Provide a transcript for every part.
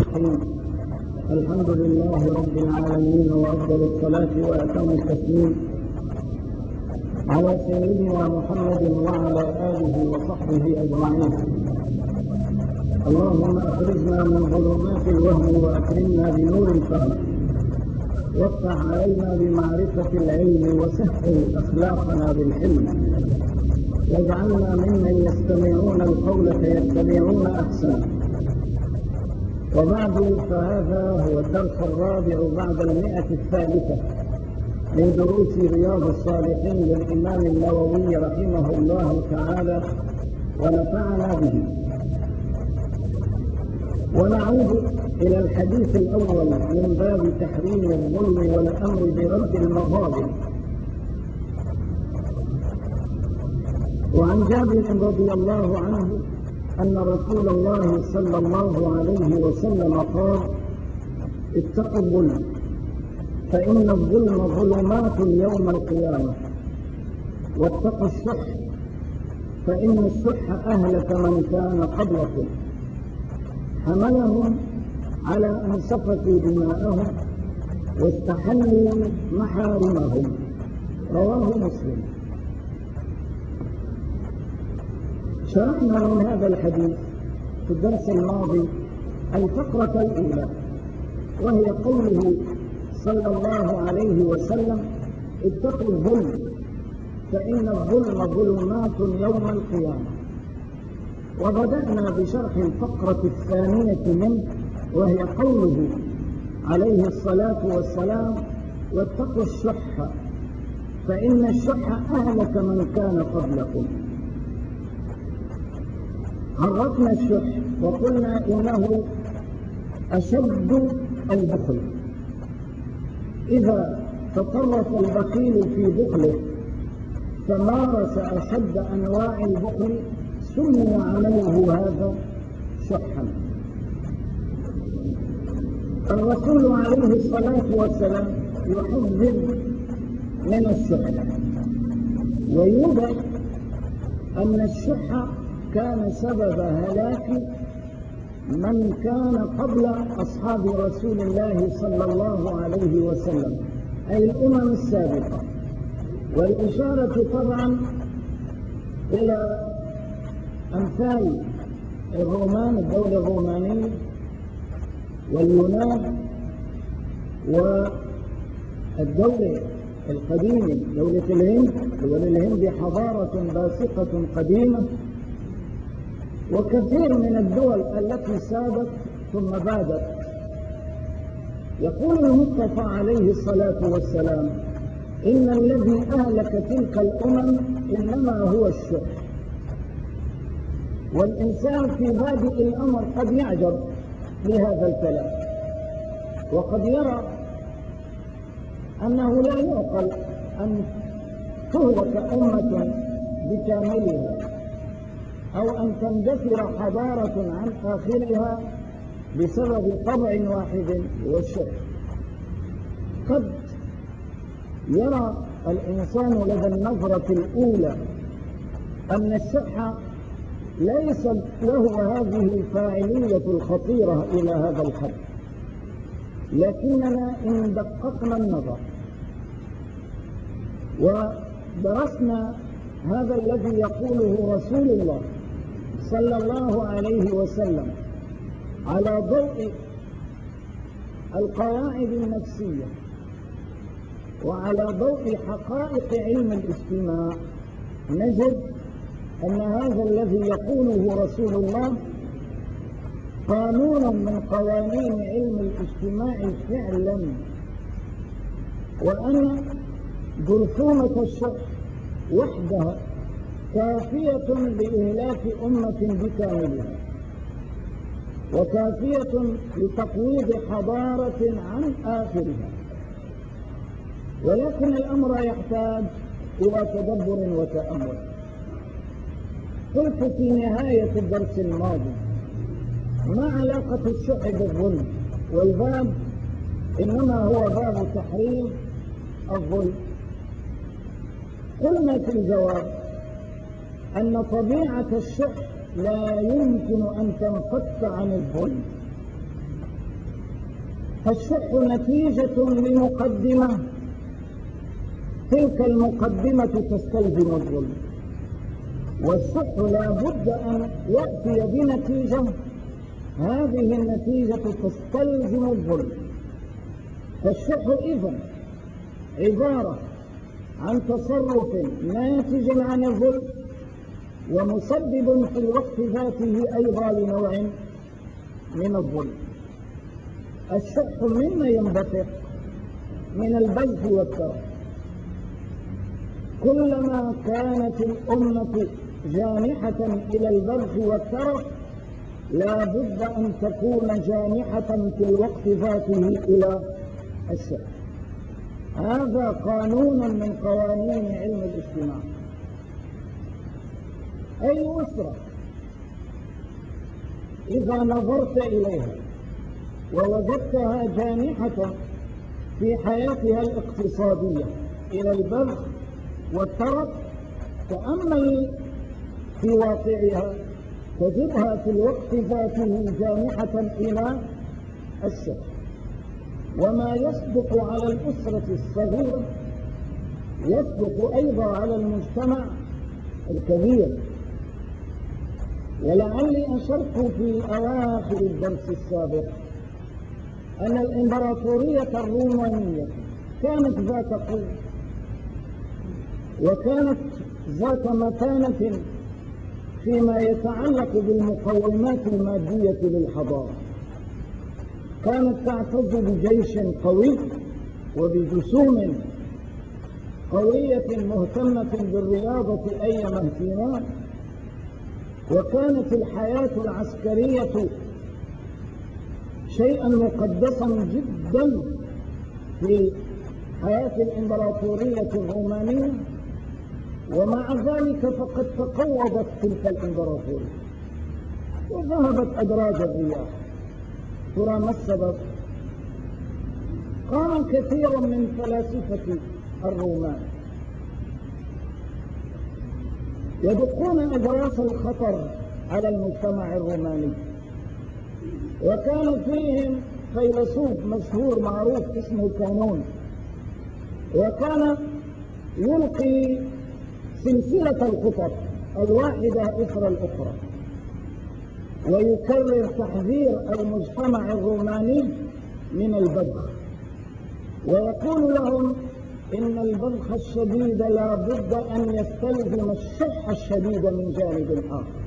الرحيم. الحمد لله رب العالمين، وأفضل الصلاة وأتم التسليم على سيدنا محمد وعلى آله وصحبه أجمعين. اللهم أخرجنا من ظلمات الوهم وأكرمنا بنور الفهم، وافتح علينا بمعرفة العلم، وسهل أخلاقنا بالحلم، واجعلنا ممن يستمعون القول فيتبعون أحسنه. وبعد، فهذا هو الدرس الرابع بعد 100 من دروس رياض الصالحين للإمام النووي رحمه الله تعالى، ونفعنا به. ونعود إلى الحديث الأول من باب تحريم الظلم والأمر برد المظالم. وعن جابر رضي الله عنه أن رسول الله صلى الله عليه وسلم قال: اتقوا الظلم، فإن الظلم ظلمات يوم القيامة، واتقوا الشح، فإن الشح أهلك من كان قبلكم، حملهم على أن سفكوا دماءهم واستحلوا محارمهم. رواه مسلم. شرحنا من هذا الحديث في الدرس الماضي الفقرة الأولى، وهي قوله صلى الله عليه وسلم: اتقوا الظلم، فإن الظلم ظلمات يوم القيامة. وبدأنا بشرح الفقرة الثانية منه، وهي قوله عليه الصلاة والسلام: واتقوا الشح، فإن الشح أهلك من كان قبلكم. عرفنا الشح وقلنا إنه أشد البخل. إذا تطرف البخيل في بخله فمارس أشد أنواع البخل سمي عمله هذا شحا. الرسول عليه الصلاة والسلام يحذر من الشح، ويوجد أن الشح كان سبب هلاك من كان قبل أصحاب رسول الله صلى الله عليه وسلم، أي الأمم السابقة. والإشارة طبعا إلى أمثال الرومان، الدولة الرومانية واليونان والدولة القديمة دولة الهند. دولة الهند حضارة باسقة قديمة، وكثير من الدول التي سادت ثم بادت. يقول المصطفى عليه الصلاة والسلام: إن الذي أهلك تلك الأمم إنما هو الشح. والإنسان في بادئ الأمر قد يعجب لهذا الكلام، وقد يرى أنه لا يعقل أن تهلك أمة بكاملها، أو أن تندثر حضارة عن آخرها بسبب طبع واحد والشح. قد يرى الإنسان لدى النظرة الأولى أن الشح ليس له هذه الفاعلية الخطيرة إلى هذا الحد، لكننا إن دققنا النظر ودرسنا هذا الذي يقوله رسول الله صلى الله عليه وسلم على ضوء القواعد النفسية وعلى ضوء حقائق علم الاجتماع، نجد أن هذا الذي يقوله رسول الله قانون من قوانين علم الاجتماع فعلا، وأن جرثومة الشح وحدها كافية لإهلاك أمة بكاملها، وكافية لتقويض حضارة عن آخرها. ولكن الأمر يحتاج إلى تدبر وتأمل. قلت في نهاية الدرس الماضي: ما علاقة الشح بالظلم؟ والباب إنما هو باب تحريم الظلم. قلنا في الجواب أن طبيعة الشح لا يمكن أن تنفك عن الظلم، فالشح نتيجة لمقدمة، تلك المقدمة تستلزم الظلم، والشح لا بد أن يأتي بنتيجة، هذه النتيجة تستلزم الظلم. فالشح إذن عبارة عن تصرف ناتج عن الظلم ومسبب في الوقت ذاته أيضا لنوع من الظلم. الشح مما ينبثق من البذخ والترف. كلما كانت الأمة جانحة إلى البذخ والترف لا بد أن تكون جانحة في الوقت ذاته إلى الشح. هذا قانون من قوانين علم الاجتماع. أي أسرة إذا نظرت إليها ووجدتها جانحة في حياتها الاقتصادية إلى البذخ والترف، تأمل في واقعها تجدها في الوقت ذاته جانحة إلى الشح. وما يصدق على الأسرة الصغيرة يصدق أيضا على المجتمع الكبير. ولعلي أشرت في أواخر الدرس السابق أن الإمبراطورية الرومانية كانت ذات قوة وكانت ذات متانة فيما يتعلق بالمقومات المادية للحضارة. كانت تعتز بجيش قوي وبجسوم قوية مهتمة بالرياضة أيما اهتمام، وكانت الحياة العسكرية شيئا مقدسا جدا في حياة الإمبراطورية الرومانية. ومع ذلك فقد تقوضت تلك الإمبراطورية وذهبت أدراج الرياح. ترى ما السبب؟ قام كثير من فلاسفة الرومان يدقون أجراس الخطر على المجتمع الروماني، وكان فيهم فيلسوف مشهور معروف اسمه كانون، وكان يلقي سلسلة الخطط الواحدة إثر الأخرى ويكرر تحذير المجتمع الروماني من البذخ، ويقول لهم إن البذخ الشديد لا بد أن يستلزم الشح الشديد من جانب آخر.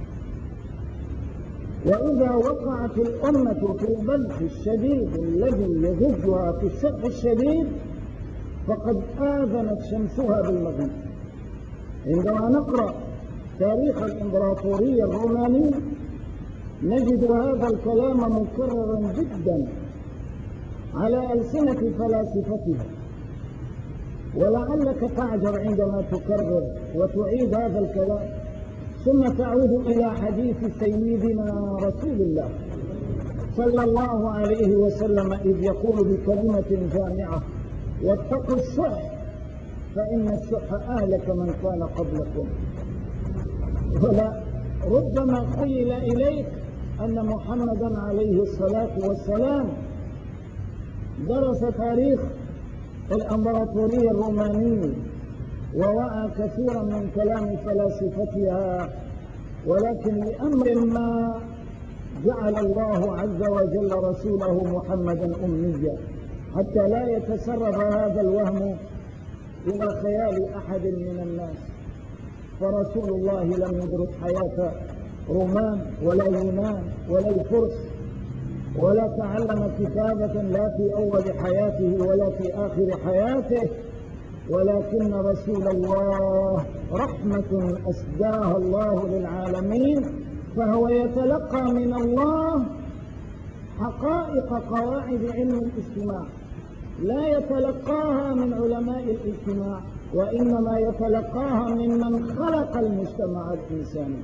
وإذا وقعت الأمة في البذخ الشديد الذي يزجها في الشح الشديد فقد آذنت شمسها بالمغيب. عندما نقرأ تاريخ الإمبراطورية الرومانية نجد هذا الكلام مكررا جدا على ألسنة فلاسفتها، ولعلك تعجب عندما تكرر وتعيد هذا الكلام ثم تعود إلى حديث سيدنا رسول الله صلى الله عليه وسلم إذ يقول بكلمة جامعة: واتقوا الشح فإن الشح أهلك من كان قبلكم. ولا ربما خيل إليك أن محمدا عليه الصلاة والسلام درس تاريخ الإمبراطورية الرومانية ووعى كثيرا من كلام فلاسفتها، ولكن لأمر ما جعل الله عز وجل رسوله محمدا أميا حتى لا يتسرب هذا الوهم إلى خيال أحد من الناس. فرسول الله لم يدرك حياة رومان ولا يونان ولا الفرس، ولا تعلم كتابة لا في أول حياته ولا في آخر حياته، ولكن رسول الله رحمة أسداها الله للعالمين، فهو يتلقى من الله حقائق قواعد علم الاجتماع، لا يتلقاها من علماء الاجتماع، وإنما يتلقاها ممن خلق المجتمع الإنساني،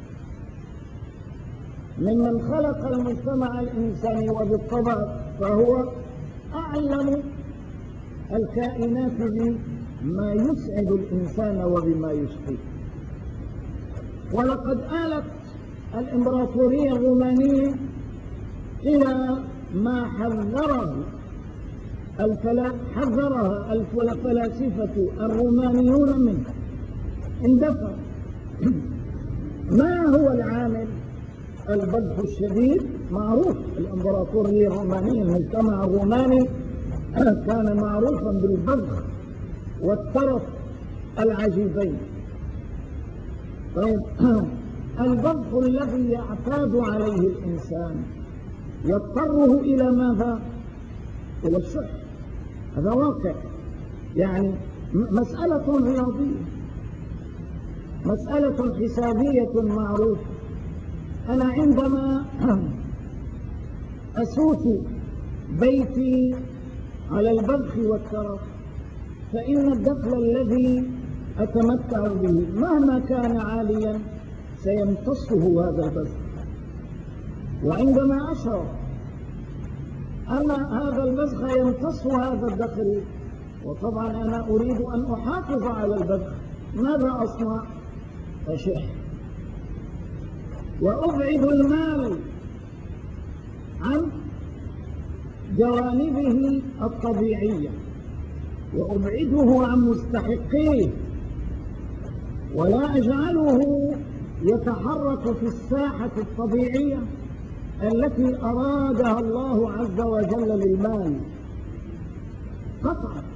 ممن خلق المجتمع الإنساني، وبالطبع فهو أعلم الكائنات بما يسعد الإنسان وبما يشقيه. ولقد آلت الإمبراطورية الرومانية إلى ما حذره حذرها الفلاسفة الرومانيون منه، اندفع. ما هو العامل؟ البذخ الشديد معروف. الإمبراطورية الرومانية، المجتمع الروماني كان معروفا بالبذخ والترف العجيبين. طيب، البذخ الذي يعتاد عليه الإنسان يضطره إلى ماذا؟ إلى الشح. هذا واقع، يعني مسألة رياضية، مسألة حسابية معروفة. أنا عندما أسوس بيتي على البذخ والترف، فإن الدخل الذي أتمتع به مهما كان عاليا سيمتصه هذا البذخ. وعندما أشعر أن هذا البذخ يمتص هذا الدخل، وطبعا أنا أريد أن أحافظ على البذخ، ماذا أصنع؟ أشح وأبعد المال عن جوانبه الطبيعية، وأبعده عن مستحقيه، ولا أجعله يتحرك في الساحة الطبيعية التي أرادها الله عز وجل للمال قطعا.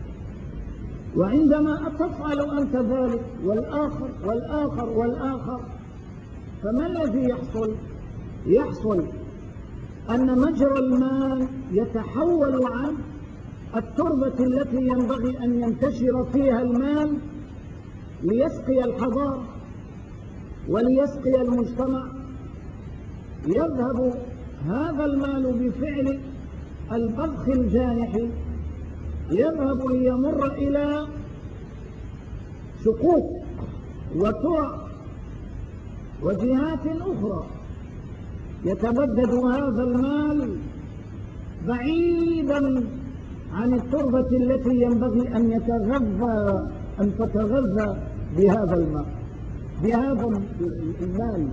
وعندما تفعل أنت ذلك والآخر والآخر والآخر، فما الذي يحصل؟ يحصل أن مجرى المال يتحول عن التربة التي ينبغي أن ينتشر فيها المال ليسقي الحضارة وليسقي المجتمع. يذهب هذا المال بفعل البذخ الجانح، يذهب ليمر إلى شقوق وترع وجهات أخرى، يتبدد هذا المال بعيدا عن التربة التي ينبغي أن تتغذى بهذا الماء، بهذا المال.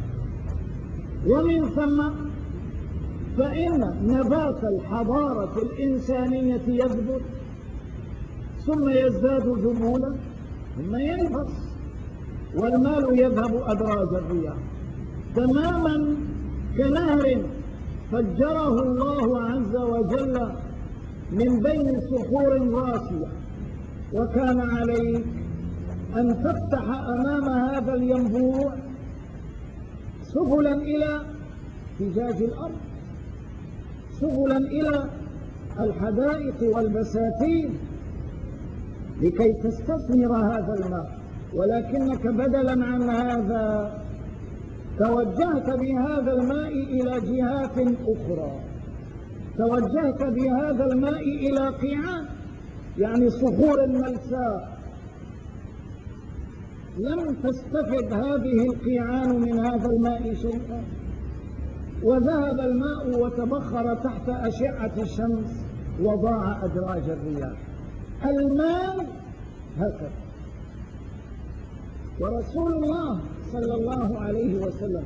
ومن ثم فإن نبات الحضارة الإنسانية يثبت، ثم يزداد ذبولا، ثم ينفس، والمال يذهب أدراج الرياح، تماما كنهر فجره الله عز وجل من بين صخور راسية. وكان عليك أن تفتح أمام هذا الينبوع سبلا إلى فجاج الأرض، سبلا إلى الحدائق والبساتين لكي تستثمر هذا الماء. ولكنك بدلا عن هذا توجهت بهذا الماء إلى جهات أخرى، توجهت بهذا الماء إلى قيعان، يعني صخور ملساء. لم تستفد هذه القيعان من هذا الماء شيئا، وذهب الماء وتبخر تحت أشعة الشمس وضاع أدراج الرياح. الماء هكذا. ورسول الله صلى الله عليه وسلم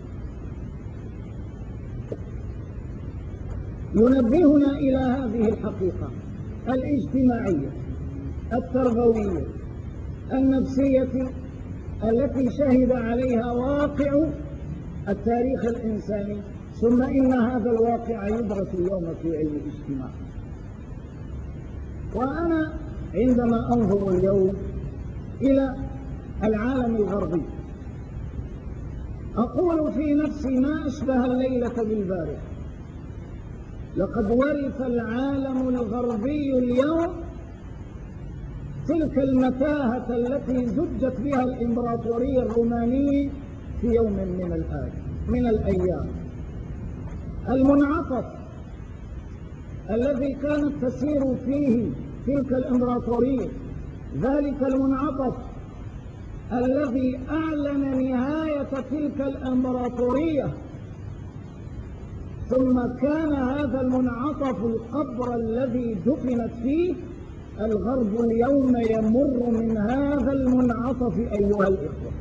ينبهنا إلى هذه الحقيقة الاجتماعية التربوية النفسية التي شهد عليها واقع التاريخ الإنساني، ثم إن هذا الواقع يدرس اليوم في علم الاجتماع. وأنا عندما أنظر اليوم إلى العالم الغربي أقول في نفسي ما أشبه الليلة بالبارحة. لقد ورث العالم الغربي اليوم تلك المتاهة التي زجت بها الإمبراطورية الرومانية في يوم من الأيام. المنعطف الذي كانت تسير فيه تلك الإمبراطورية، ذلك المنعطف الذي أعلن نهاية تلك الإمبراطورية، ثم كان هذا المنعطف القبر الذي دفنت فيه. الغرب اليوم يمر من هذا المنعطف أيها الإخوة.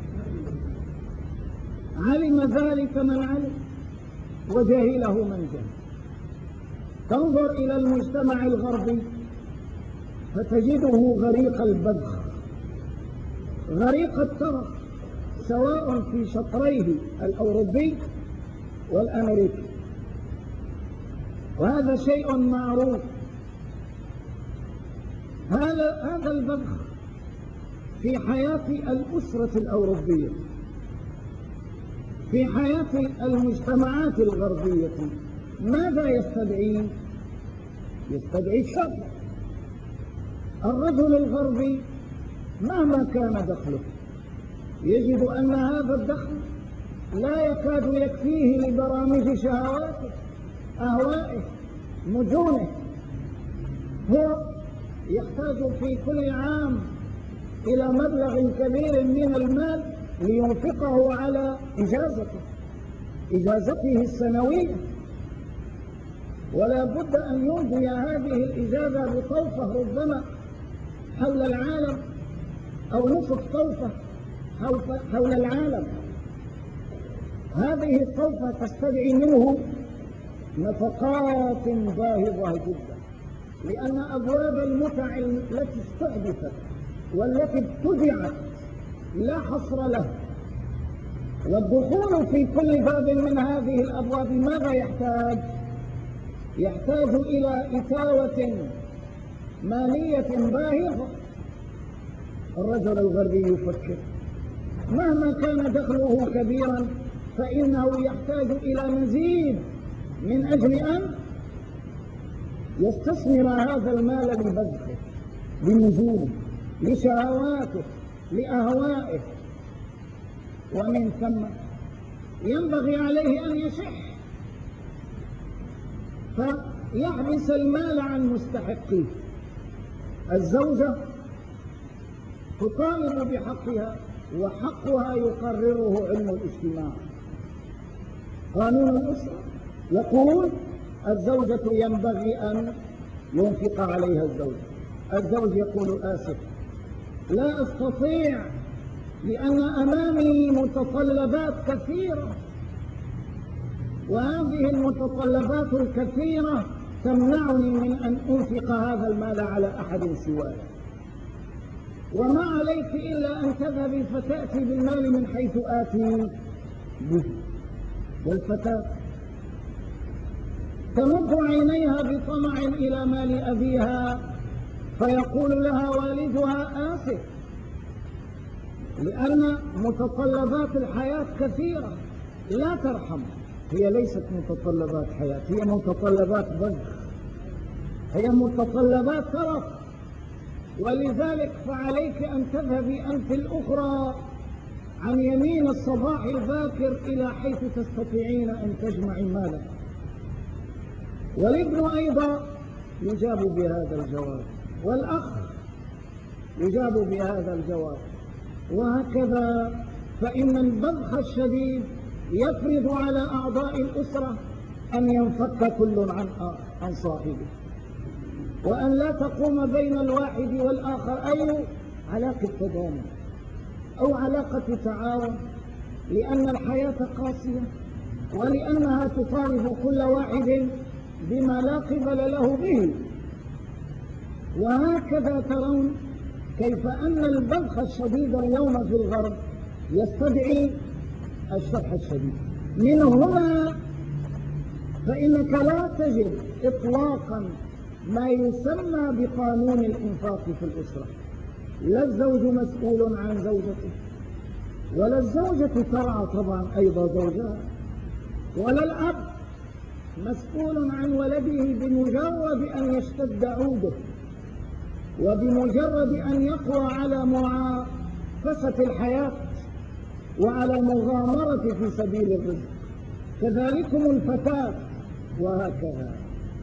علم ذلك من علم وجهله من جهل. تنظر إلى المجتمع الغربي فتجده غريق البذخ، غريق الترف، سواء في شطريه الأوروبي والأمريكي، وهذا شيء معروف. هذا البذخ في حياة الأسرة الأوروبية، في حياة المجتمعات الغربية، ماذا يستدعي؟ يستدعي الشر. الرجل الغربي مهما كان دخله يجد أن هذا الدخل لا يكاد يكفيه لبرامج شهواته، أهوائه، مجونه. هو يحتاج في كل عام إلى مبلغ كبير من المال لينفقه على إجازته السنوية، ولا بد أن يمضي هذه الإجازة بطوفة ربما حول العالم أو نصف طوفة حول العالم. هذه الطوفة تستدعي منه نفقات باهظة جدا، لأن أبواب المتع التي استحدثت والتي ابتدعت لا حصر له، والدخول في كل باب من هذه الأبواب ماذا يحتاج؟ يحتاج إلى إتاوة مالية باهظة. الرجل الغربي يفكر مهما كان دخله كبيرا فإنه يحتاج إلى مزيد من أجل أن يستثمر هذا المال لبذخه، لنزوله، لشهواته، لأهوائه، ومن ثم ينبغي عليه أن يشح فيحبس المال عن مستحقيه. الزوجة تطالب بحقها، وحقها يقرره علم الاجتماع. قانون الأسرة يقول الزوجة ينبغي أن ينفق عليها الزوج. الزوج يقول آسف لا أستطيع لأن أمامي متطلبات كثيرة، وهذه المتطلبات الكثيرة تمنعني من أن أنفق هذا المال على أحد سواي، وما عليك إلا أن تذهبي فتأتي بالمال من حيث آتي به. والفتاة تمد عينيها بطمع إلى مال أبيها فيقول لها والدها آسف، لأن متطلبات الحياة كثيرة لا ترحم. هي ليست متطلبات حياة، هي متطلبات بذخ، هي متطلبات ترف. ولذلك فعليك أن تذهبي أنت الأخرى عن يمين الصباح الباكر إلى حيث تستطيعين أن تجمعي مالا. والابن أيضا يجاب بهذا الجواب، والأخ يجاب بهذا الجواب، وهكذا. فإن البذخ الشديد يفرض على أعضاء الأسرة أن ينفك كل عن صاحبه، وأن لا تقوم بين الواحد والآخر أي علاقة تضامن أو علاقة تعاون، لأن الحياة قاسية، ولأنها تطالب كل واحد بما لا قبل له به. وهكذا ترون كيف أن البذخ الشديد اليوم في الغرب يستدعي الشح الشديد. من هنا فإنك لا تجد إطلاقا ما يسمى بقانون الإنفاق في الأسرة. لا الزوج مسؤول عن زوجته، ولا الزوجة ترعى طبعا أيضا زوجها، ولا الأب مسؤول عن ولده بمجرد أن يشتد عوده، وبمجرد أن يقوى على معافسة الحياة وعلى مغامرة في سبيل الرزق. كذلكم الفتاة، وهكذا.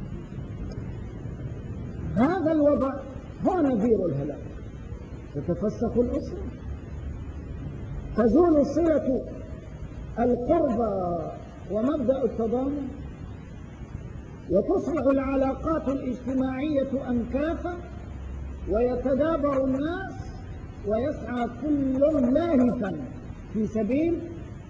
هذا الوضع هو نذير الهلاك. تتفسخ الأسرة، تزول صلة القربى ومبدأ التضامن، وتصبح العلاقات الاجتماعية أنكافا، ويتدابر الناس ويسعى كل لاهفا في سبيل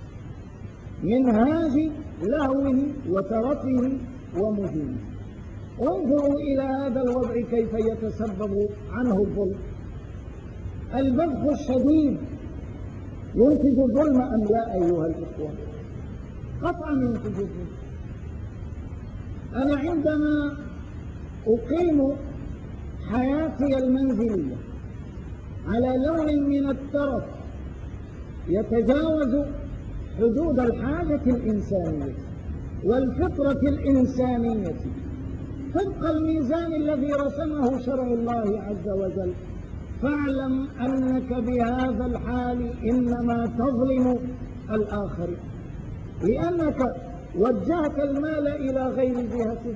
منهاج لهوه وترفه ومجنه. انظروا إلى هذا الوضع كيف يتسبب عنه الظلم. البذخ الشديد ينتج الظلم أم لا أيها الإخوة؟ قطعا ينتج الظلم. أنا عندما أقيم حياتي المنزلية على لون من الترف يتجاوز حدود الحاجة الإنسانية والفطرة الإنسانية طبق الميزان الذي رسمه شرع الله عز وجل، فاعلم أنك بهذا الحال إنما تظلم الآخر، لأنك وجهت المال إلى غير جهته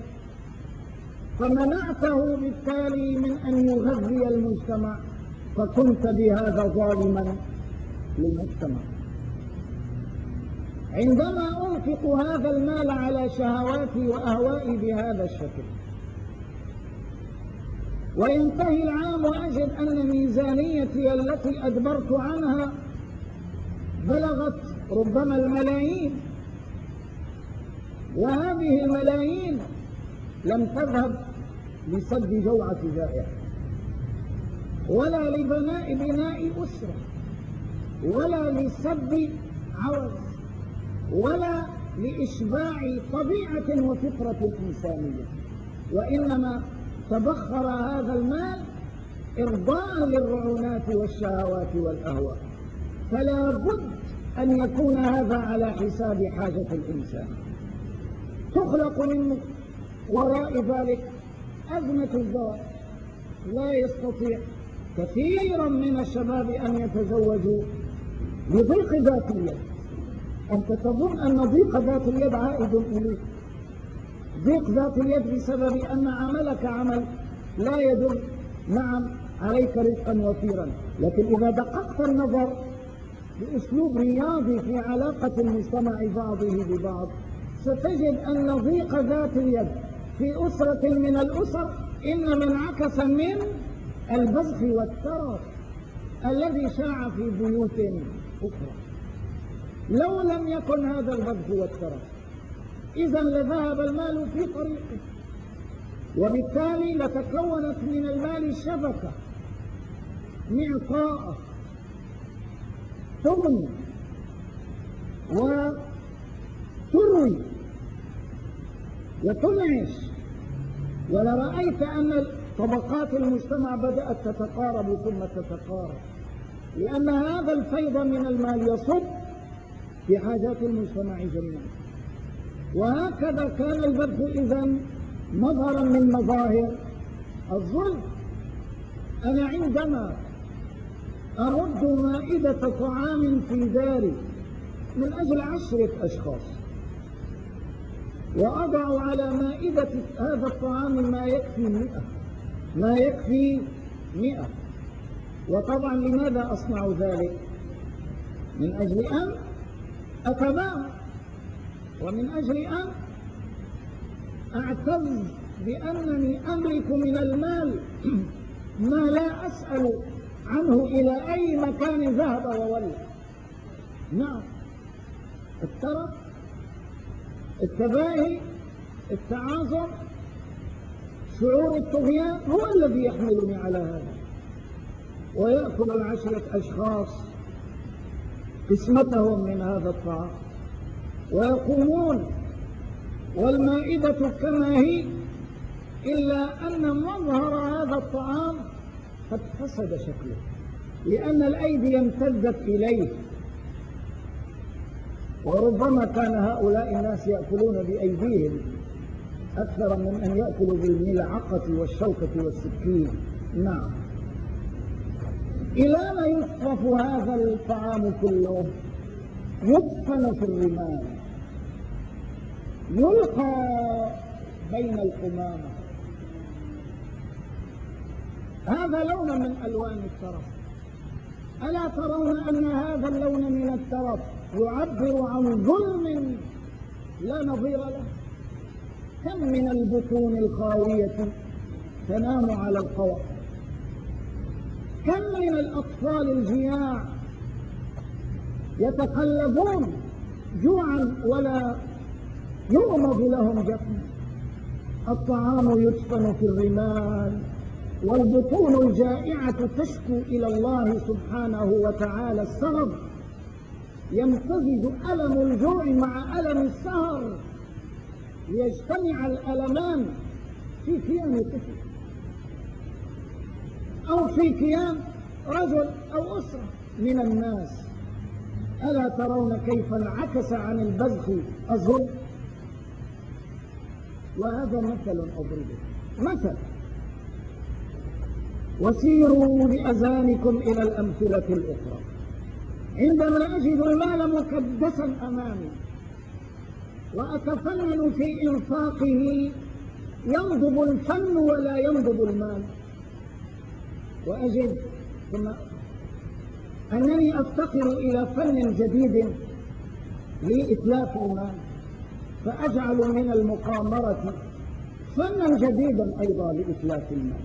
فمنعته بالتالي من أن يغذي المجتمع، فكنت بهذا ظالما للمجتمع. عندما أنفق هذا المال على شهواتي وأهوائي بهذا الشكل وينتهي العام وأجد أن ميزانيتي التي أدبرت عنها بلغت ربما الملايين، وهذه الملايين لم تذهب لسد جوعة جائع ولا لبناء أسرة ولا لسد عوز ولا لإشباع طبيعة وفطرة إنسانية، وإنما تبخر هذا المال إرضاء للرعونات والشهوات والأهواء. فلا بد أن يكون هذا على حساب حاجة الإنسان. تخلق من وراء ذلك أزمة الزواج، لا يستطيع كثيرا من الشباب أن يتزوجوا لضيق ذات اليد. أنت تظن أن ضيق ذات اليد عائد إليك، ضيق ذات اليد بسبب أن عملك عمل لا يدل نعم عليك رزقا وفيرا، لكن إذا دققت النظر بأسلوب رياضي في علاقة المجتمع بعضه ببعض ستجد أن ضيق ذات اليد في أسرة من الأسر إنما انعكس من البذخ والترف الذي شاع في بيوت أخرى. لو لم يكن هذا البذخ والترف إذا لذهب المال في طريقه، وبالتالي لتكونت من المال شبكة معطاءة تغني وتروي وتنعش، ولرأيت أن طبقات المجتمع بدأت تتقارب ثم تتقارب، لأن هذا الفيض من المال يصب في حاجات المجتمع جميعا. وهكذا كان البذخ إذن مظهرا من مظاهر الظلم. أنا عندما أرد مائدة طعام في داري من أجل 10 أشخاص وأضع على مائدة هذا الطعام ما يكفي 100، وطبعا لماذا أصنع ذلك؟ من أجل أن أتباهى، ومن أجل أن أعتز بأنني أملك من المال ما لا أسأل عنه إلى أي مكان ذهب وولى. نعم، الترف، التباهي، التعاظم، شعور الطغيان هو الذي يحملني على هذا. ويأكل 10 أشخاص قسمتهم من هذا الطعام ويقومون والمائدة كما هي، إلا أن مظهر هذا الطعام قد فسد شكله لأن الأيدي امتدت إليه، وربما كان هؤلاء الناس يأكلون بأيديهم أكثر من أن يأكلوا بالملعقة والشوكة والسكين. نعم، إلى ما يصرف هذا الطعام كله؟ يدفن في الرمال، يلقى بين القمامة. هذا لون من ألوان الترف. ألا ترون أن هذا اللون من الترف يعبر عن ظلم لا نظير له؟ كم من البطون الخاوية تنام على القوى، كم من الأطفال الجياع يتقلبون جوعا ولا يغمض لهم جفن. الطعام يدفن في الرمال، والبطون الجائعة تشكو إلى الله سبحانه وتعالى السهر، يمتزج ألم الجوع مع ألم السهر ليجتمع الألمان في كيان طفل أو في كيان رجل أو أسرة من الناس. ألا ترون كيف انعكس عن البذخ الظلم؟ وهذا مثل أضربه مثل، وسيروا بأذانكم إلى الأمثلة الأخرى. عندما أجد المال مكدسا أمامي وأتفنن في إنفاقه ينضب الفن ولا ينضب المال، وأجد ثم أنني أفتقر إلى فن جديد لإتلاف المال، فأجعل من المقامرة فنا جديدا أيضا لإتلاف المال،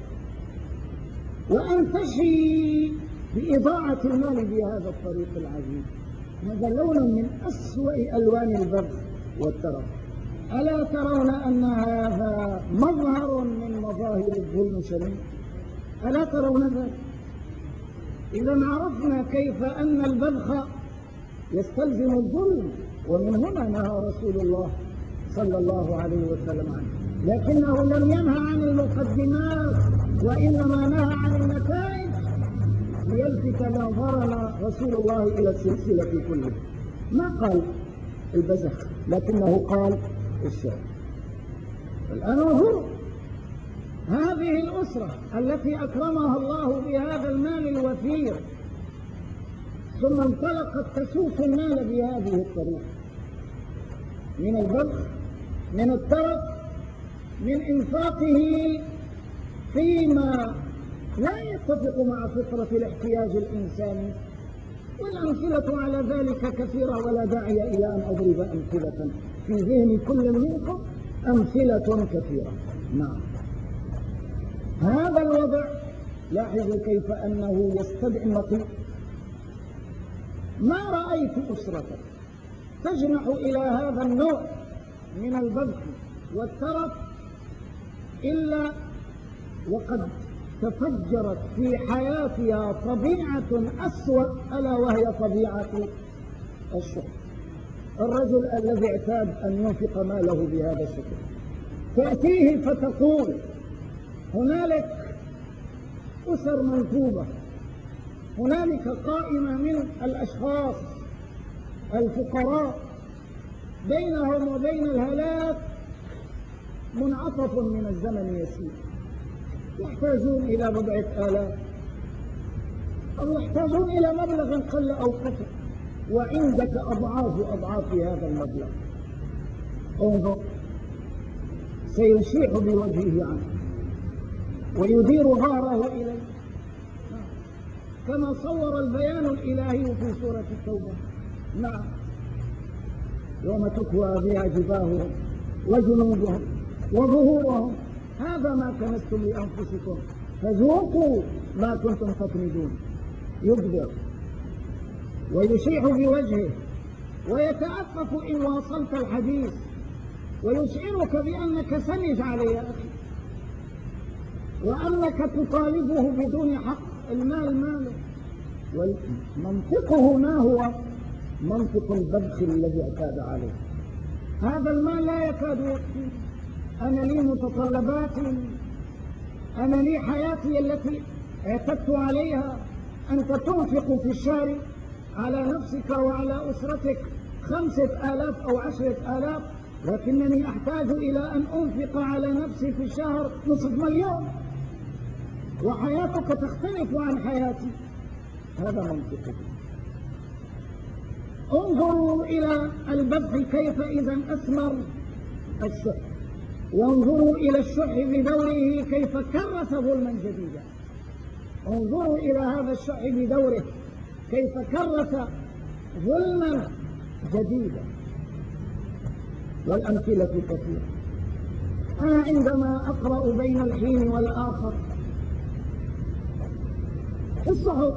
وأنتشي بإضاعة المال بهذا الطريق العجيب. هذا لون من أسوأ ألوان البذخ والترف. ألا ترون أن هذا مظهر من مظاهر الظلم الشديد؟ ألا ترون ذلك؟ إذا عرفنا كيف أن البذخ يستلزم الظلم، ومن هنا نهى رسول الله صلى الله عليه وسلم عنه، لكنه لم ينهى عن المقدمات وإنما نهى عن النتائج ليلفت نظرنا رسول الله إلى السلسلة كلها. ما قال البذخ لكنه قال الشعر. الآن انظروا هذه الأسرة التي أكرمها الله بهذا المال الوفير، ثم انطلقت تسوق المال بهذه الطريقة من البذخ، من الترف، من إنفاقه فيما لا يتفق مع فطرة الاحتياج الإنساني. والأمثلة على ذلك كثيرة ولا داعي إلى أن أضرب أمثلة، في ذهن كل منكم أمثلة كثيرة. نعم، هذا الوضع لاحظوا كيف أنه يستدعي النقيض. ما رأيت أسرة تجنح إلى هذا النوع من البذخ والترف إلا وقد تفجرت في حياتها طبيعة أسوأ، ألا وهي طبيعة الشح. الرجل الذي اعتاد أن ينفق ماله بهذا الشكل تأتيه فتقول هنالك أسر منكوبة، هنالك قائمة من الأشخاص الفقراء بينهم وبين الهلاك منعطف من الزمن يسير، يحتاجون إلى بضعة آلاف أو يحتاجون إلى مبلغ قل أو كثر، وعندك أضعاف هذا المبلغ. انظر، سيشيح بوجهه عنه ويدير ظهره إليه، كما صور البيان الإلهي في سورة التوبة. نعم، يوم تكوى بها جباههم وجنوبهم وظهورهم هذا ما كنزتم لأنفسكم فذوقوا ما كنتم تكنزون. يدبر ويشيح بوجهه ويتأفف إن واصلت الحديث، ويشعرك بأنك سنج عليه يا أخي، وأنك تطالبه بدون حق. المال ماله، ومنطقه ما هو منطق البذخ الذي اعتاد عليه. هذا المال لا يكاد يكفي، أنا لي متطلباتي، أنا لي حياتي التي اعتدت عليها. أنت تنفق في الشهر على نفسك وعلى أسرتك 5000 أو 10,000، لكنني أحتاج إلى أن أنفق على نفسي في الشهر 500,000، وحياتك تختلف عن حياتي. هذا منطقه. انظروا إلى البذخ كيف إذا أثمر الشح، وانظروا إلى الشح بدوره كيف كرس ظلما جديدا. انظروا إلى هذا الشح بدوره كيف كرس ظلما جديدا، والأمثلة كثيرة. أنا عندما أقرأ بين الحين والآخر في الصحف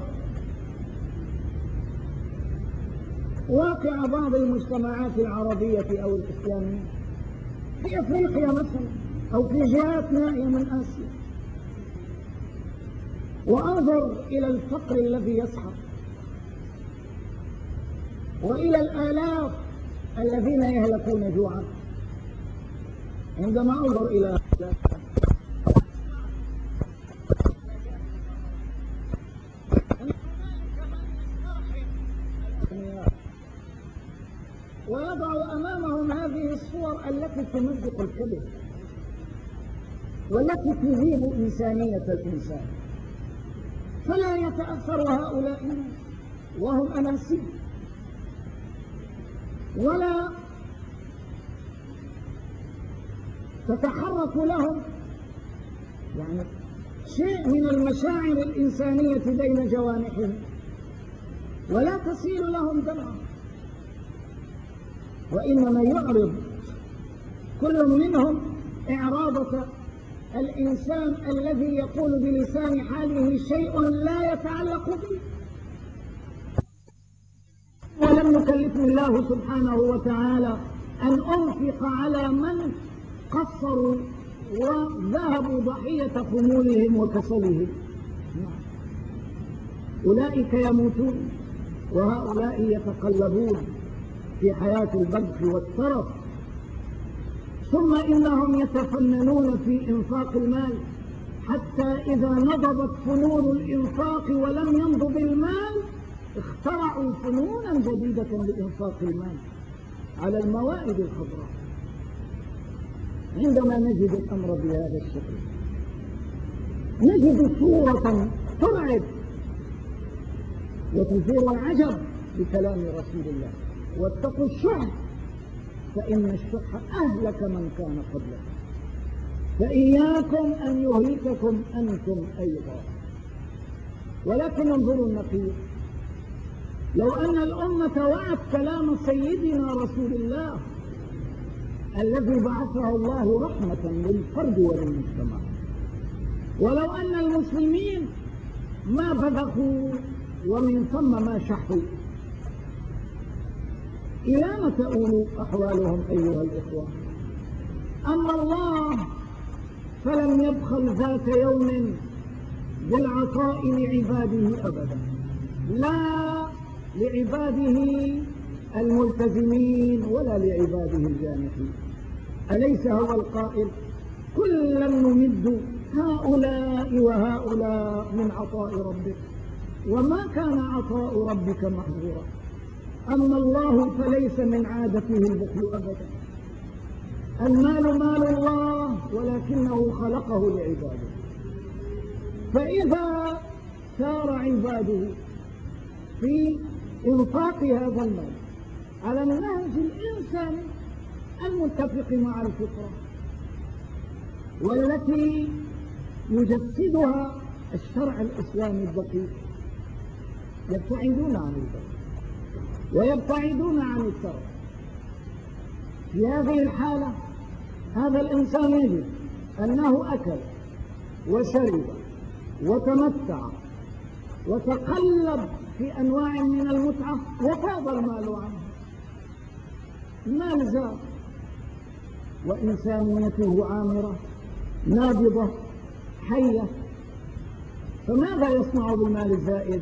واقع بعض المجتمعات العربية أو الإسلامية في أفريقيا مثلا، أو في جهات نائية من آسيا، وأنظر إلى الفقر الذي يسحق، وإلى الآلاف الذين يهلكون جوعا. عندما أنظر إلى ويضع أمامهم هذه الصور التي تمزق الكبد والتي تذيب إنسانية الإنسان، فلا يتأثر هؤلاء الناس وهم أناسيب، ولا تتحرك لهم يعني شيء من المشاعر الإنسانية بين جوانحهم، ولا تسيل لهم دمعة، وإنما يعرض كل منهم إعراضة الإنسان الذي يقول بلسان حاله شيء لا يتعلق به. ولم يكلفني الله سبحانه وتعالى أن أنفق على من قصروا وذهبوا ضحية خمولهم وكسلهم. أولئك يموتون وهؤلاء يتقلبون في حياة البذخ والترف، ثم إنهم يتفننون في إنفاق المال، حتى إذا نضبت فنون الإنفاق ولم ينضب المال اخترعوا فنونا جديدة لإنفاق المال على الموائد الخضراء. عندما نجد الأمر بهذا الشكل نجد صورة ترعب وتثير العجب بكلام رسول الله: واتقوا الشح فإن الشح أهلك من كان قبلكم فإياكم أن يهلككم أنتم أيضا. ولكن انظروا النقيض: لو أن الأمة وعت كلام سيدنا رسول الله الذي بعثه الله رحمة للفرد وللمجتمع، ولو أن المسلمين ما بذخوا ومن ثم ما شحوا، إلى متى تؤول أحوالهم أيها الإخوة؟ أما الله فلم يبخل ذات يوم بالعطاء لعباده أبدا، لا لعباده الملتزمين ولا لعباده الجانحين. أليس هو القائل: كلا نمد هؤلاء وهؤلاء من عطاء ربك وما كان عطاء ربك محظورا. أما الله فليس من عادته البخل أبدا، المال مال الله ولكنه خلقه لعباده، فإذا سار عباده في إنفاق هذا المال على النهج الإنساني المتفق مع الفطرة والتي يجسدها الشرع الإسلامي الدقيق، يبتعدون عن البخل ويبتعدون عن الترف. في هذه الحالة هذا الإنسان يجد أنه أكل وشرب وتمتع وتقلب في أنواع من المتعة وفاض المال عنه، المال زاد وإنسانيته عامرة نابضة حية، فماذا يصنع بالمال الزائد؟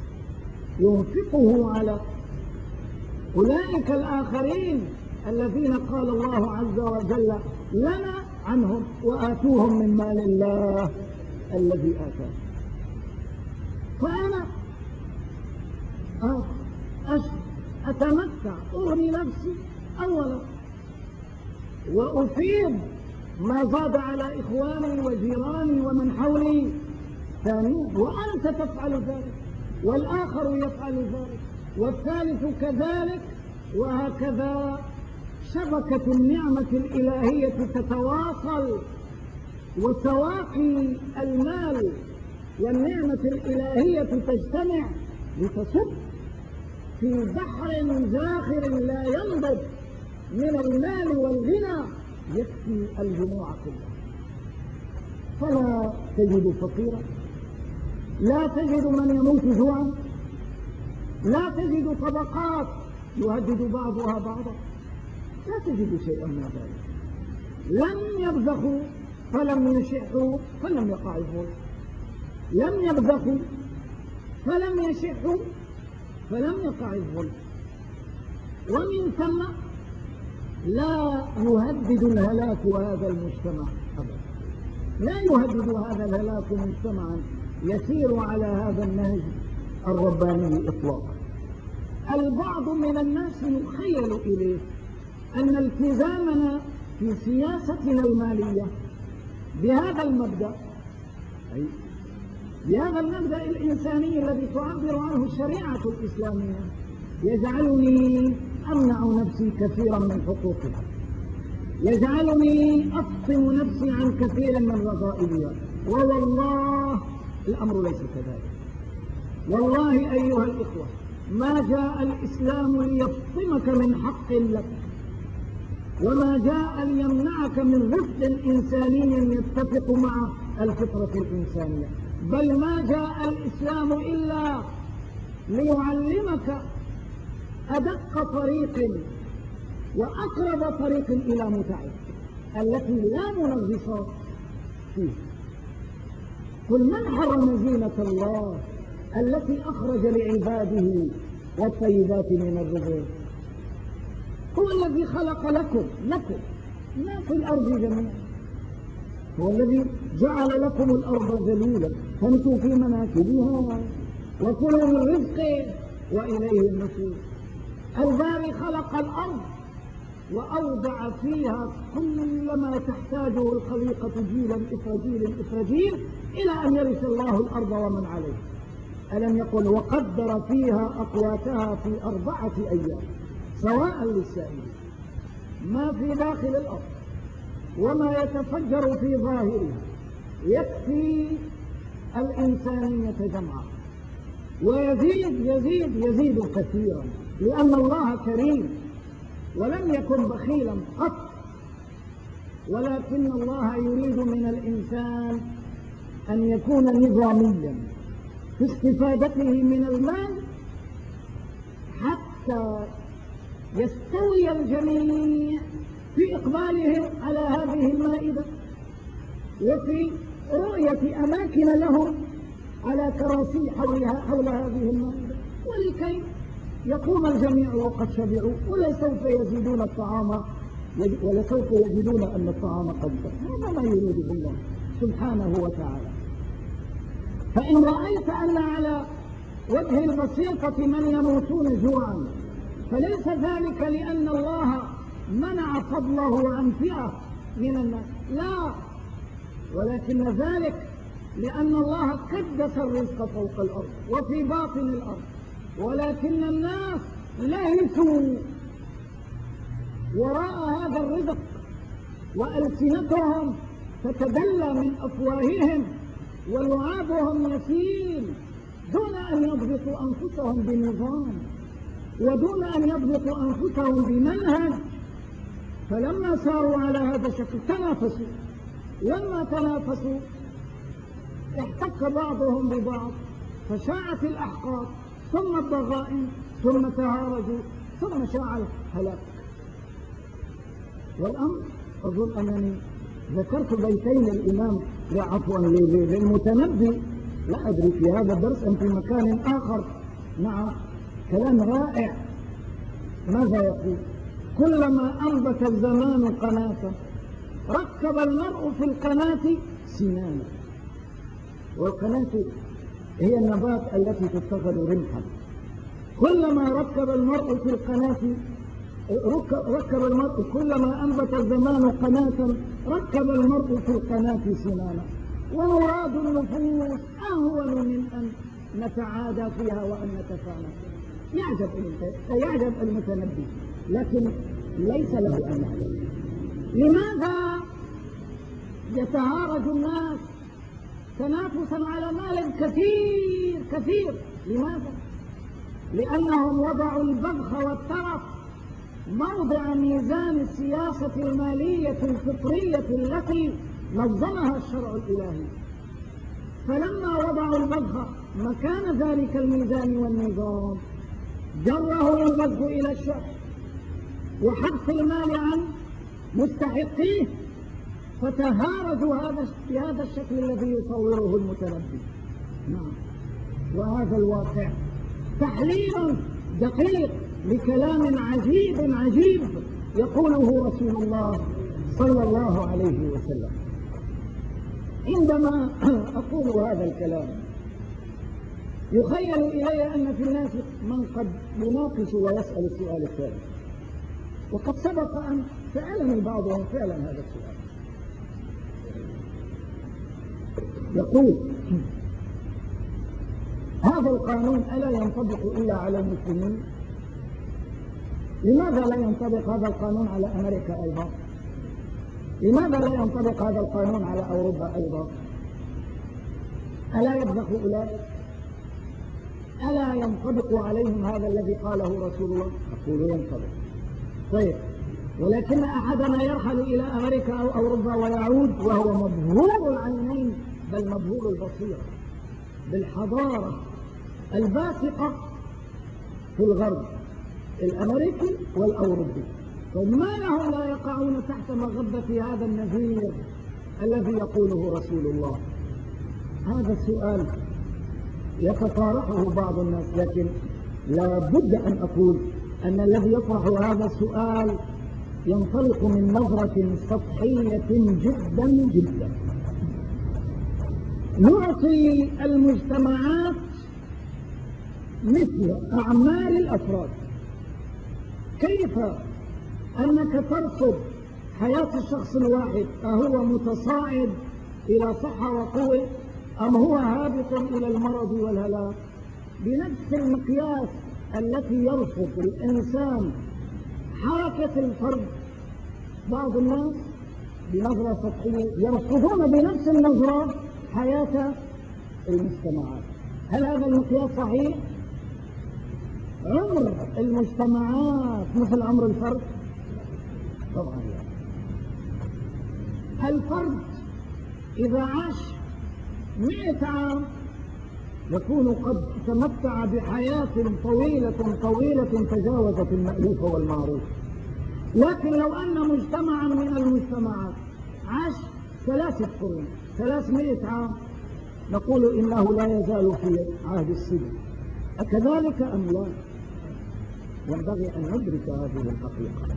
ينفقه على أولئك الآخرين الذين قال الله عز وجل لنا عنهم: وآتوهم من مال الله الذي آتاهم. فأنا أتمتع أغني نفسي أولا وأفيد ما زاد على إخواني وجيراني ومن حولي ثانيا، وأنت تفعل ذلك والآخر يفعل ذلك والثالث كذلك، وهكذا شبكة النعمة الإلهية تتواصل، وسواقي المال والنعمة الإلهية تجتمع لتصب في بحر زاخر لا ينضب من المال والغنى يكفي الجموع كلها. فلا تجد فقيرا، لا تجد من يموت جوعا، لا تجد طبقات يهدد بعضها بعضا، لا تجد شيئا من ذلك. لم يبذخوا فلم يشحوا فلم يقع الظلم، لم يبذخوا فلم يشحوا فلم يقع الظلم. ومن ثم لا يهدد الهلاك هذا المجتمع أبدا، لا يهدد هذا الهلاك مجتمعا يسير على هذا النهج الرباني إطلاقا. البعض من الناس يخيل إليه أن التزامنا في سياستنا المالية بهذا المبدأ، أي بهذا المبدأ الإنساني الذي تعبر عنه الشريعة الإسلامية، يجعلني أمنع نفسي كثيرا من حقوقها، يجعلني أفصم نفسي عن كثير من رذائلها. ووالله الأمر ليس كذلك. والله أيها الإخوة، ما جاء الإسلام ليفصمك من حق لك، وما جاء ليمنعك من رفق إنساني يتفق مع الفطرة الإنسانية، بل ما جاء الإسلام إلا ليعلمك أدق طريق وأقرب طريق إلى متعة التي لا منغص فيه. قل من حرم زينة الله التي أخرج لعباده والطيبات من الرزق؟ هو الذي خلق لكم ما في الأرض جميعا، هو الذي جعل لكم الأرض ذلولا فامشوا في مناكبها وكلوا من رزقه وإليه النشور. الباري خلق الأرض وأودع فيها كل ما تحتاجه الخليقة جيلا إثر جيل إلى أن يرث الله الأرض ومن عليها. ألم يقل وقدر فيها أقواتها في 4 أيام سواء للسائلين؟ ما في داخل الأرض وما يتفجر في ظاهرها يكفي الإنسانية جمعا، ويزيد يزيد يزيد كثيرا، لأن الله كريم ولم يكن بخيلا قط، ولكن الله يريد من الإنسان أن يكون نظاميا في استفادته من المال حتى يستوي الجميع في إقبالهم على هذه المائدة وفي رؤية أماكن لهم على كراسي حول هذه المائدة، ولكي يقوم الجميع وقد شبعوا ولسوف يزيدون الطعام ولسوف يجدون أن الطعام قد هذا ما يريد الله سبحانه وتعالى. فإن رأيت أن على وجه البسيطة من يموتون جوعا فليس ذلك لأن الله منع فضله عن فئة من الناس، لا، ولكن ذلك لأن الله كدس الرزق فوق الأرض وفي باطن الأرض، ولكن الناس لهثوا وراء هذا الرزق وألسنتهم تتدلى من أفواههم ولعابهم يسيل دون أن يضبطوا أنفسهم بنظام ودون أن يضبطوا أنفسهم بمنهج. فلما ساروا على هذا الشكل تنافسوا، لما تنافسوا احتك بعضهم ببعض فشاعت الأحقاد ثم الضغائن ثم تهارجوا ثم شاع الهلاك. والأمر أظن أنني ذكرت بيتين الإمام للمتنبي، لا أدري في هذا الدرس أم في مكان آخر، مع كلام رائع. ماذا يقول؟ كلما أنبت الزمان قناة ركب المرء في القناة سنانا. والقناة هي النبات التي تتخذ رمحا. كلما ركب المرء في القناة ركب المرء، كلما أنبت الزمان قناة ركب المرء في القناة سنانا. ومراد النفوس أهون من أن نتعادى فيها وأن نتفانى فيها. يعجب المتنبي، لكن ليس له أن يعجب. لماذا يتهارج الناس تنافسا على مال كثير؟ لماذا؟ لأنهم وضعوا البذخ والترف موضع ميزان السياسة المالية الفطرية التي نظمها الشرع الإلهي. فلما وضعوا البذخ مكان ذلك الميزان والنظام جره البذخ إلى الشح وحبس المال عن مستحقيه فتهارجوا بهذا الشكل الذي يصوره المتنبي. نعم، وهذا الواقع تحليل دقيق لكلام عجيب يقوله رسول الله صلى الله عليه وسلم. عندما أقول هذا الكلام يخيل إلي أن في الناس من قد يناقش ويسأل السؤال التالي، وقد سبق أن سألني بعضهم فعلا هذا السؤال. يقول: هذا القانون ألا ينطبق إلا على المسلمين؟ لماذا لا ينطبق هذا القانون على أمريكا أيضا؟ لماذا لا ينطبق هذا القانون على أوروبا أيضا؟ ألا يبدأ أولئك؟ ألا ينطبق عليهم هذا الذي قاله رسول الله؟ أقول ينطبق. طيب، ولكن أحدنا يرحل إلى أمريكا أو أوروبا ويعود وهو مبهور العينين، بل مبهور البصيرة بالحضارة الباسقة في الغرب الأمريكي والأوروبي، فما لهم لا يقعون تحت مغبة هذا النذير الذي يقوله رسول الله؟ هذا السؤال يتطارحه بعض الناس، لكن لا بد أن أقول أن الذي يطرح هذا السؤال ينطلق من نظرة سطحية جدا. نعطي المجتمعات مثل أعمال الأفراد. كيف أنك ترصد حياة الشخص الواحد، أهو متصاعد إلى صحة وقوة أم هو هابط إلى المرض والهلاك؟ بنفس المقياس التي يرصد الإنسان حركة الفرد، بعض الناس بنظرة سطحية يرصدون بنفس النظرة حياة المجتمعات. هل هذا المقياس صحيح؟ عمر المجتمعات مثل عمر الفرد؟ طبعا لا. الفرد إذا عاش 100 عام يكون قد تمتع بحياة طويلة تجاوزت المألوف والمعروف. لكن لو أن مجتمعا من المجتمعات عاش 3 قرون 300 عام نقول إنه لا يزال في عهد السجن. أكذلك أم لا؟ ينبغي أن ندرك هذه الحقيقة.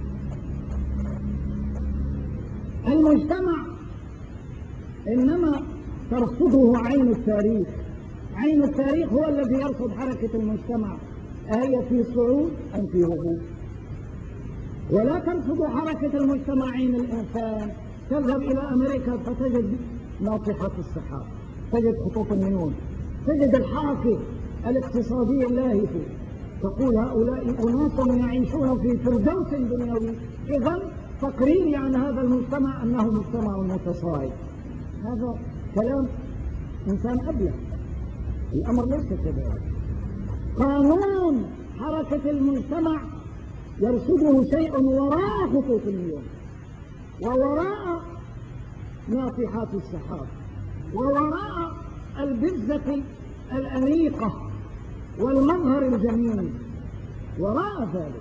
المجتمع إنما ترصده عين التاريخ. عين التاريخ هو الذي يرصد حركة المجتمع، أهي في صعود أم في هبوط؟ ولا ترصد حركة المجتمع عين الإنسان. تذهب إلى أمريكا فتجد ناطحات السحاب، تجد خطوط النيون، تجد الحركة الاقتصادية اللاهفة، تقول هؤلاء أناس يعيشون في فردوس دنيوي. إذن تقريري عن هذا المجتمع أنه مجتمع متصاعد. هذا كلام إنسان أبلغ. الأمر ليس كذلك. قانون حركة المجتمع يرصده شيء وراء خطوط النيون، ووراء ناطحات السحاب، ووراء البزة الأنيقة والمظهر الجميل. وراء ذلك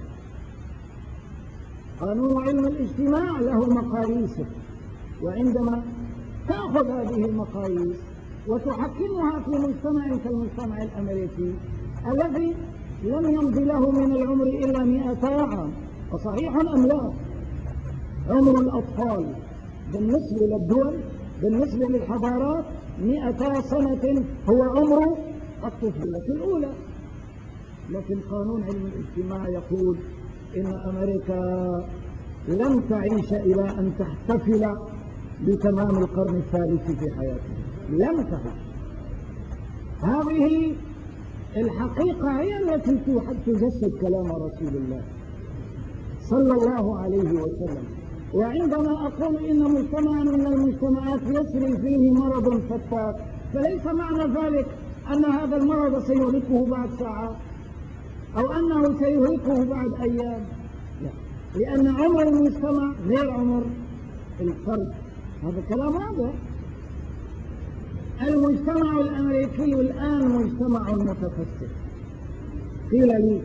قانون علم الاجتماع له مقاييسه، وعندما تأخذ هذه المقاييس وتحكمها في مجتمع كالمجتمع الأمريكي الذي لم يمضي له من العمر إلا 200 عام، وصحيح أم لا؟ عمر الأطفال بالنسبة للدول، بالنسبة للحضارات 200 سنة هو عمر الطفولة الأولى. لكن قانون علم الاجتماع يقول إن أمريكا لم تعيش إلى أن تحتفل بتمام القرن الثالث في حياتها، لم تعيش. هذه الحقيقة هي التي تجسد كلام رسول الله صلى الله عليه وسلم. وعندما أقول إن مجتمعا من المجتمعات يسري فيه مرض فتاك، فليس معنى ذلك أن هذا المرض سيهلكه بعد ساعات أو أنه سيهلكه بعد أيام، لا، لأن عمر المجتمع غير عمر الفرد. هذا كلام واضح. المجتمع الأمريكي الآن مجتمع متفسد. قيل لي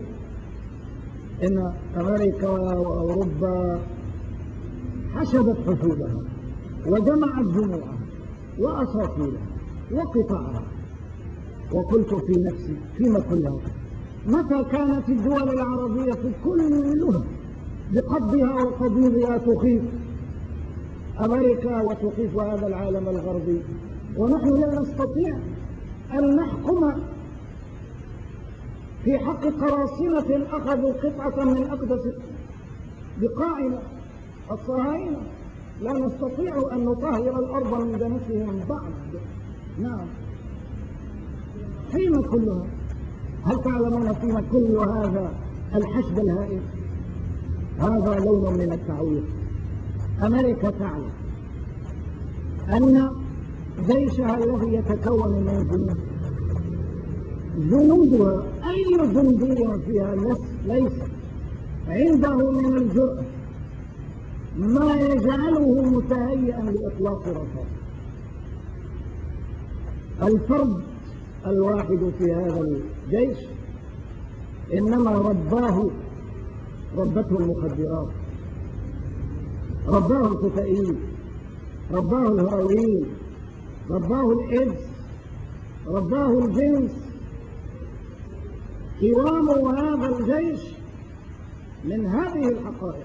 إن أمريكا وأوروبا حشدت حدودها وجمعت جموعها وأساطيرها وقطاعها. وقلت في نفسي فيما كلها متى كانت الدول العربية كلها بقبضها وقبيضها تخيف أمريكا وتخيف هذا العالم الغربي، ونحن لا نستطيع أن نحكم في حق قراصنة أخذوا قطعة من أقدس بقاعنا الصهاينة، لا نستطيع أن نطهر الأرض من دنسهم بعد. نعم، فيما كلها؟ هل تعلمون فيما كل هذا الحشد الهائل؟ هذا لون من التعويض. أمريكا تعلم أن جيشها الذي يتكون من جنودها أي جندي فيها ليس عنده من الجرأة ما يجعله متهيئا لإطلاق رصاص. الفرد الواحد في هذا الجيش إنما ربته المخدرات، رباه الكوكايين، رباه الهيروين، رباه الإيدز، رباه الجنس. قوام هذا الجيش من هذه الحقائق،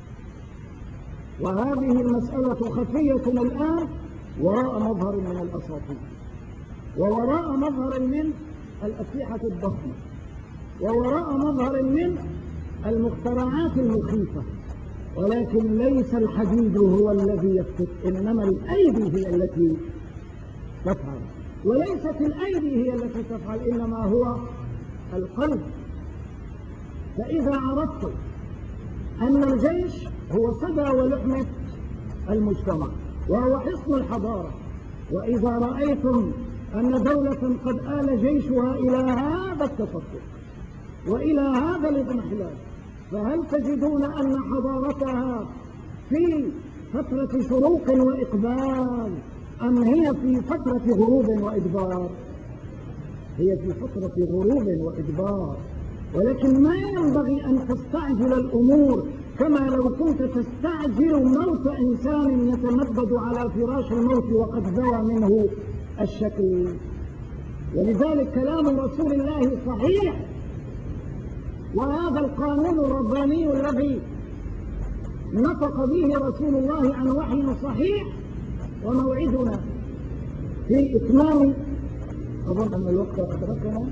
وهذه المسألة خفية الآن وراء مظهر من الأساطير، ووراء مظهر من الأسلحة الضخمة، ووراء مظهر من المخترعات المخيفة. ولكن ليس الحديد هو الذي يفتك، إنما الأيدي هي التي تفعل، وليست الأيدي هي التي تفعل، إنما هو القلب. فإذا عرفت أن الجيش هو صدى ولحمة المجتمع وهو حصن الحضارة، وإذا رأيتم أن دولة قد آل جيشها إلى هذا التفكك وإلى هذا الاضمحلال، فهل تجدون أن حضارتها في فترة شروق وإقبال أم هي في فترة غروب وإدبار؟ هي في فترة غروب وإدبار. ولكن ما ينبغي أن تستعجل الأمور كما لو كنت تستعجل موت إنسان يتمدد على فراش الموت وقد زوى منه الشكل. ولذلك كلام رسول الله صحيح، وهذا القانون الرباني الذي نطق به رسول الله عن وحي صحيح. وموعدنا في إتمام، أظن أن الوقت أدركنا،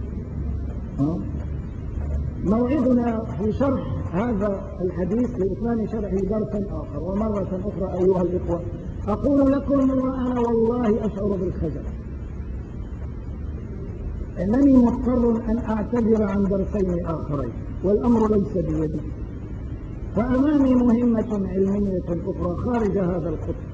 موعدنا في شرح هذا الحديث لإتمام شرحه درسا آخر. ومرة أخرى أيها الإخوة أقول لكم وأنا والله أشعر بالخجل أنني مضطر أن أعتذر عن درسين آخرين، والأمر ليس بيدي، فأمامي مهمة علمية أخرى خارج هذا القطر.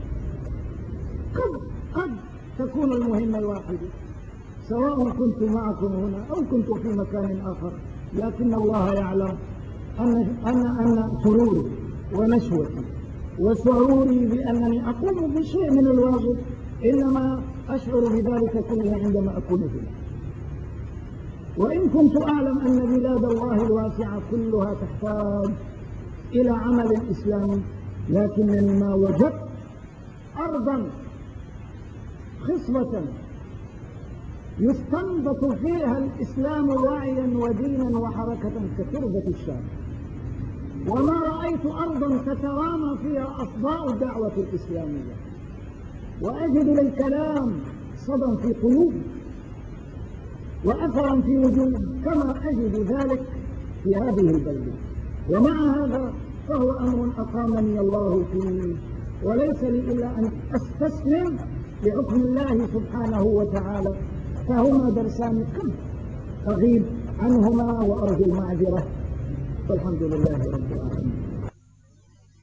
قد تكون المهمة الواحدة سواء كنت معكم هنا أو كنت في مكان آخر، لكن الله يعلم أن سروري ونشوتي وشعوري بأنني أقوم بشيء من الواجب إنما أشعر بذلك كله عندما أكون هنا. وإن كنت أعلم أن بلاد الله الواسعة كلها تحتاج إلى عمل إسلامي، لكنني ما وجدت أرضا خصبة يستنبط فيها الإسلام وعيا ودينا وحركة كتربة الشام، وما رأيت أرضا تترامى فيها أصداء الدعوة الإسلامية وأجد للكلام صدى في قلوب وأثرا في وجود كما أجد ذلك في هذه البلدة. ومع هذا فهو أمر أقامني الله فيه، وليس لي إلا أن أستسلم لحكم الله سبحانه وتعالى. فهما درسان كم أغيب عنهما وأرجو المعذرة، والحمد لله رب العالمين.